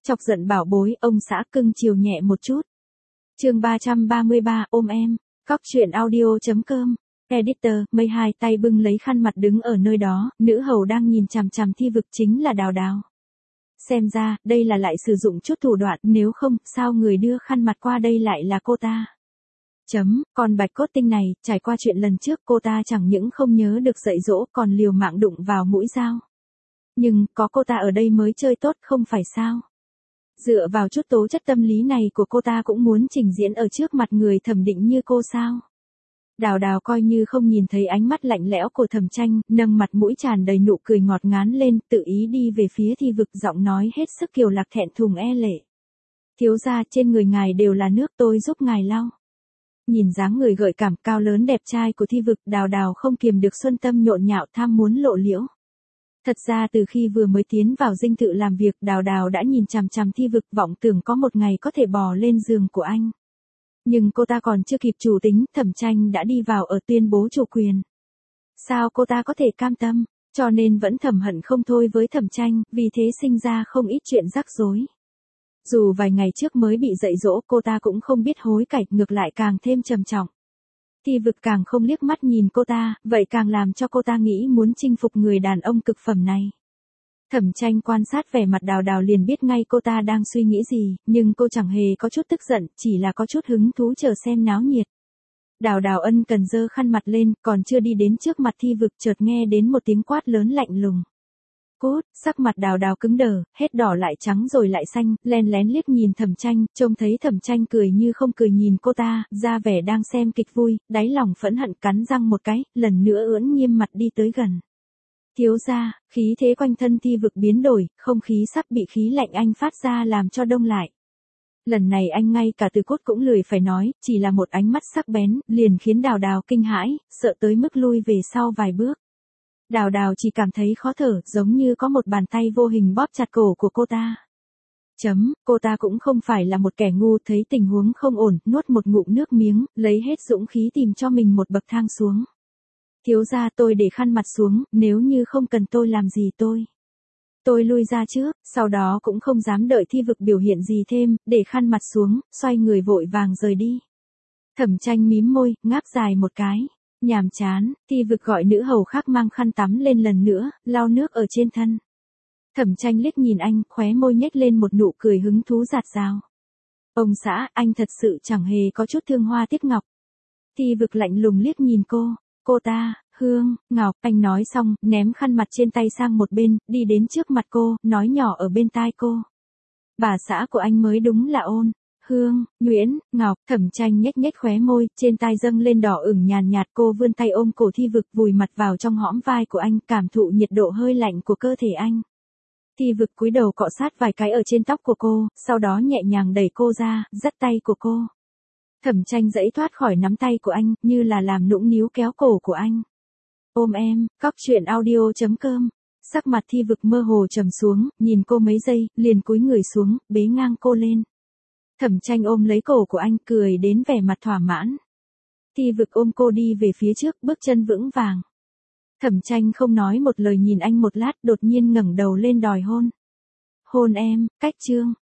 Chọc giận bảo bối, ông xã cưng chiều nhẹ một chút. Chương 333, ôm em. Cóc truyện audio.com. Editor, Mây hai tay bưng lấy khăn mặt đứng ở nơi đó, nữ hầu đang nhìn chằm chằm Thi Vực chính là Đào Đào. Xem ra, đây là lại sử dụng chút thủ đoạn, nếu không, sao người đưa khăn mặt qua đây lại là cô ta. Còn bạch cốt tinh này, trải qua chuyện lần trước cô ta chẳng những không nhớ được dạy dỗ còn liều mạng đụng vào mũi dao. Nhưng, có cô ta ở đây mới chơi tốt không phải sao? Dựa vào chút tố chất tâm lý này của cô ta cũng muốn trình diễn ở trước mặt người thẩm định như cô sao? Đào Đào coi như không nhìn thấy ánh mắt lạnh lẽo của Thẩm Tranh, nâng mặt mũi tràn đầy nụ cười ngọt ngán lên, tự ý đi về phía Thi Vực, giọng nói hết sức kiều lạc thẹn thùng e lệ. Thiếu gia, trên người ngài đều là nước, tôi giúp ngài lau. Nhìn dáng người gợi cảm cao lớn đẹp trai của Thi Vực, Đào Đào không kiềm được xuân tâm nhộn nhạo tham muốn lộ liễu. Thật ra từ khi vừa mới tiến vào dinh thự làm việc, Đào Đào đã nhìn chằm chằm Thi Vực, vọng tưởng có một ngày có thể bò lên giường của anh. Nhưng cô ta còn chưa kịp chủ tính, Thẩm Tranh đã đi vào ở tuyên bố chủ quyền. Sao cô ta có thể cam tâm, cho nên vẫn thầm hận không thôi với Thẩm Tranh, vì thế sinh ra không ít chuyện rắc rối. Dù vài ngày trước mới bị dạy dỗ, cô ta cũng không biết hối cải, ngược lại càng thêm trầm trọng. Thi Vực càng không liếc mắt nhìn cô ta, vậy càng làm cho cô ta nghĩ muốn chinh phục người đàn ông cực phẩm này. Thẩm Tranh quan sát vẻ mặt Đào Đào liền biết ngay cô ta đang suy nghĩ gì, nhưng cô chẳng hề có chút tức giận, chỉ là có chút hứng thú chờ xem náo nhiệt. Đào Đào ân cần giơ khăn mặt lên, còn chưa đi đến trước mặt Thi Vực chợt nghe đến một tiếng quát lớn lạnh lùng. Cút, sắc mặt Đào Đào cứng đờ, hết đỏ lại trắng rồi lại xanh, len lén liếc nhìn Thẩm Tranh, trông thấy Thẩm Tranh cười như không cười nhìn cô ta, ra vẻ đang xem kịch vui, đáy lòng phẫn hận cắn răng một cái, lần nữa ưỡn nghiêm mặt đi tới gần. Thiếu gia, khí thế quanh thân Thi Vực biến đổi, không khí sắp bị khí lạnh anh phát ra làm cho đông lại. Lần này anh ngay cả từ cốt cũng lười phải nói, chỉ là một ánh mắt sắc bén, liền khiến Đào Đào kinh hãi, sợ tới mức lui về sau vài bước. Đào Đào chỉ cảm thấy khó thở, giống như có một bàn tay vô hình bóp chặt cổ của cô ta. Cô ta cũng không phải là một kẻ ngu, thấy tình huống không ổn, nuốt một ngụm nước miếng, lấy hết dũng khí tìm cho mình một bậc thang xuống. Thiếu gia, tôi để khăn mặt xuống, nếu như không cần tôi làm gì tôi lui ra trước, sau đó cũng không dám đợi Thi Vực biểu hiện gì thêm, để khăn mặt xuống, xoay người vội vàng rời đi. Thẩm Tranh mím môi, ngáp dài một cái. Nhàm chán, Thi Vực gọi nữ hầu khác mang khăn tắm lên lần nữa, lau nước ở trên thân. Thẩm Tranh liếc nhìn anh, khóe môi nhếch lên một nụ cười hứng thú rạt rào. Ông xã, anh thật sự chẳng hề có chút thương hoa tiếc ngọc. Thi Vực lạnh lùng liếc nhìn cô ta, Hương, Ngọc, anh nói xong, ném khăn mặt trên tay sang một bên, đi đến trước mặt cô, nói nhỏ ở bên tai cô. Bà xã của anh mới đúng là Ôn, Hương, Nguyễn, Ngọc. Thẩm Tranh nhếch nhếch khóe môi, trên tai dâng lên đỏ ửng nhàn nhạt, cô vươn tay ôm cổ Thi Vực, vùi mặt vào trong hõm vai của anh, cảm thụ nhiệt độ hơi lạnh của cơ thể anh. Thi Vực cúi đầu cọ sát vài cái ở trên tóc của cô, sau đó nhẹ nhàng đẩy cô ra, dắt tay của cô. Thẩm Tranh giãy thoát khỏi nắm tay của anh, như là làm nũng níu kéo cổ của anh. Ôm em, cóc truyện audio.com. Sắc mặt Thi Vực mơ hồ trầm xuống, nhìn cô mấy giây, liền cúi người xuống, bế ngang cô lên. Thẩm Tranh ôm lấy cổ của anh, cười đến vẻ mặt thỏa mãn. Thi Vực ôm cô đi về phía trước, bước chân vững vàng. Thẩm Tranh không nói một lời nhìn anh một lát, đột nhiên ngẩng đầu lên đòi hôn. Hôn em, cách chương.